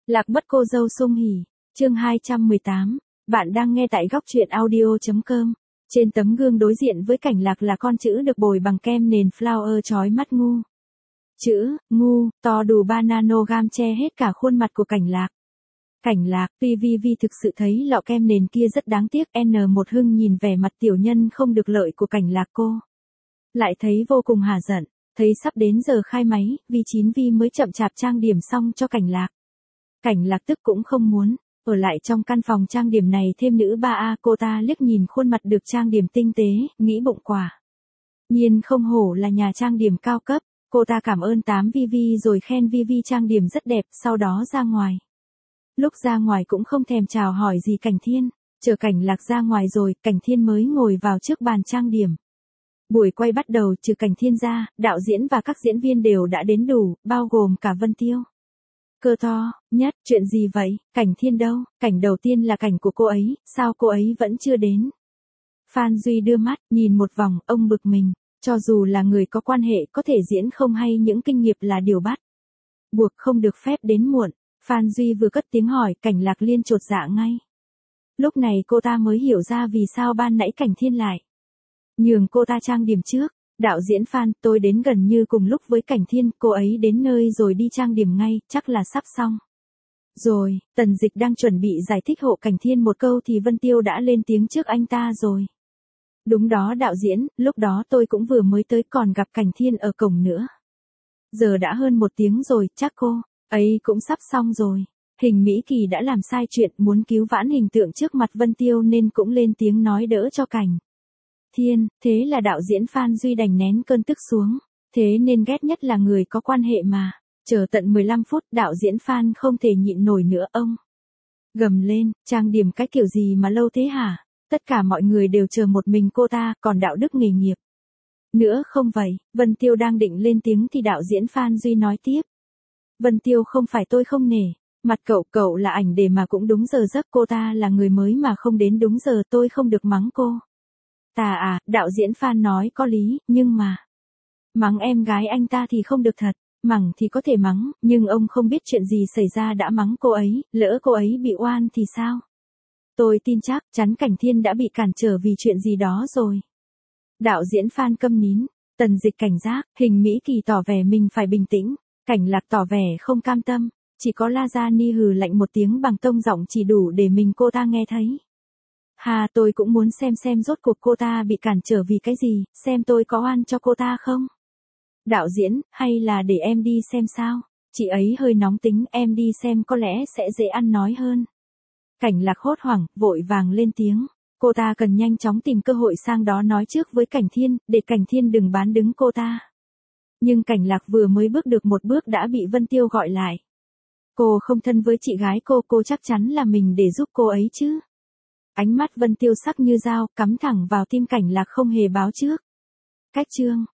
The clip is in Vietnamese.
Lạc mất cô dâu Sung Hỉ, chương 218, bạn đang nghe tại góc truyện audio.com. Trên tấm gương đối diện với Cảnh Lạc là con chữ được bồi bằng kem nền flower chói mắt ngu. Chữ, ngu, to đủ 3 nanogram che hết cả khuôn mặt của Cảnh Lạc. Cảnh Lạc, PVV thực sự thấy lọ kem nền kia rất đáng tiếc. N1 Hưng nhìn vẻ mặt tiểu nhân không được lợi của Cảnh Lạc cô. Lại thấy vô cùng hả giận, thấy sắp đến giờ khai máy, Vi9Vi mới chậm chạp trang điểm xong cho Cảnh Lạc. Cảnh Lạc tức cũng không muốn, ở lại trong căn phòng trang điểm này thêm nữ 3A. Cô ta liếc nhìn khuôn mặt được trang điểm tinh tế, nghĩ bụng quả. Nhiên không hổ là nhà trang điểm cao cấp, cô ta cảm ơn 8VV rồi khen VV trang điểm rất đẹp, sau đó ra ngoài. Lúc ra ngoài cũng không thèm chào hỏi gì Cảnh Thiên, chờ Cảnh Lạc ra ngoài rồi, Cảnh Thiên mới ngồi vào trước bàn trang điểm. Buổi quay bắt đầu, trừ Cảnh Thiên ra, đạo diễn và các diễn viên đều đã đến đủ, bao gồm cả Vân Tiêu. Cơ to, nhất, chuyện gì vậy, Cảnh Thiên đâu? Cảnh đầu tiên là cảnh của cô ấy, sao cô ấy vẫn chưa đến? Phan Duy đưa mắt, nhìn một vòng, ông bực mình, cho dù là người có quan hệ có thể diễn không hay những kinh nghiệm là điều bắt buộc không được phép đến muộn. Phan Duy vừa cất tiếng hỏi, Cảnh Lạc liên chột dạ ngay. Lúc này cô ta mới hiểu ra vì sao ban nãy Cảnh Thiên lại nhường cô ta trang điểm trước. Đạo diễn Phan, tôi đến gần như cùng lúc với Cảnh Thiên, cô ấy đến nơi rồi đi trang điểm ngay, chắc là sắp xong rồi. Tần Dịch đang chuẩn bị giải thích hộ Cảnh Thiên một câu thì Vân Tiêu đã lên tiếng trước anh ta rồi. Đúng đó đạo diễn, lúc đó tôi cũng vừa mới tới còn gặp Cảnh Thiên ở cổng nữa. Giờ đã hơn 1 tiếng rồi, chắc cô ấy cũng sắp xong rồi. Hình Mỹ Kỳ đã làm sai chuyện muốn cứu vãn hình tượng trước mặt Vân Tiêu nên cũng lên tiếng nói đỡ cho Cảnh Thiên, thế là đạo diễn Phan Duy đành nén cơn tức xuống. Thế nên ghét nhất là người có quan hệ mà. Chờ tận 15 phút, đạo diễn Phan không thể nhịn nổi nữa ông gầm lên, trang điểm cái kiểu gì mà lâu thế hả? Tất cả mọi người đều chờ một mình cô ta, còn đạo đức nghề nghiệp nữa không vậy? Vân Tiêu đang định lên tiếng thì đạo diễn Phan Duy nói tiếp. Vân Tiêu, không phải tôi không nể mặt cậu là ảnh để mà cũng đúng giờ giấc, cô ta là người mới mà không đến đúng giờ tôi không được mắng cô ta à? Đạo diễn Phan nói có lý, nhưng mà mắng em gái anh ta thì không được thật. Mắng thì có thể mắng, nhưng ông không biết chuyện gì xảy ra đã mắng cô ấy, lỡ cô ấy bị oan thì sao? Tôi tin chắc chắn Cảnh Thiên đã bị cản trở vì chuyện gì đó rồi. Đạo diễn Phan câm nín. Tần Dịch cảnh giác, Hình Mỹ Kỳ tỏ vẻ mình phải bình tĩnh, Cảnh Lạc tỏ vẻ không cam tâm, chỉ có La Gia Ni hừ lạnh một tiếng bằng tông giọng chỉ đủ để mình cô ta nghe thấy. Hà, tôi cũng muốn xem rốt cuộc cô ta bị cản trở vì cái gì, xem tôi có oan cho cô ta không. Đạo diễn, hay là để em đi xem sao? Chị ấy hơi nóng tính, em đi xem có lẽ sẽ dễ ăn nói hơn. Cảnh Lạc hốt hoảng, vội vàng lên tiếng. Cô ta cần nhanh chóng tìm cơ hội sang đó nói trước với Cảnh Thiên, để Cảnh Thiên đừng bán đứng cô ta. Nhưng Cảnh Lạc vừa mới bước được một bước đã bị Vân Tiêu gọi lại. Cô không thân với chị gái cô chắc chắn là mình để giúp cô ấy chứ. Ánh mắt Vân Tiêu sắc như dao, cắm thẳng vào tim Cảnh Lạc không hề báo trước. Cách chương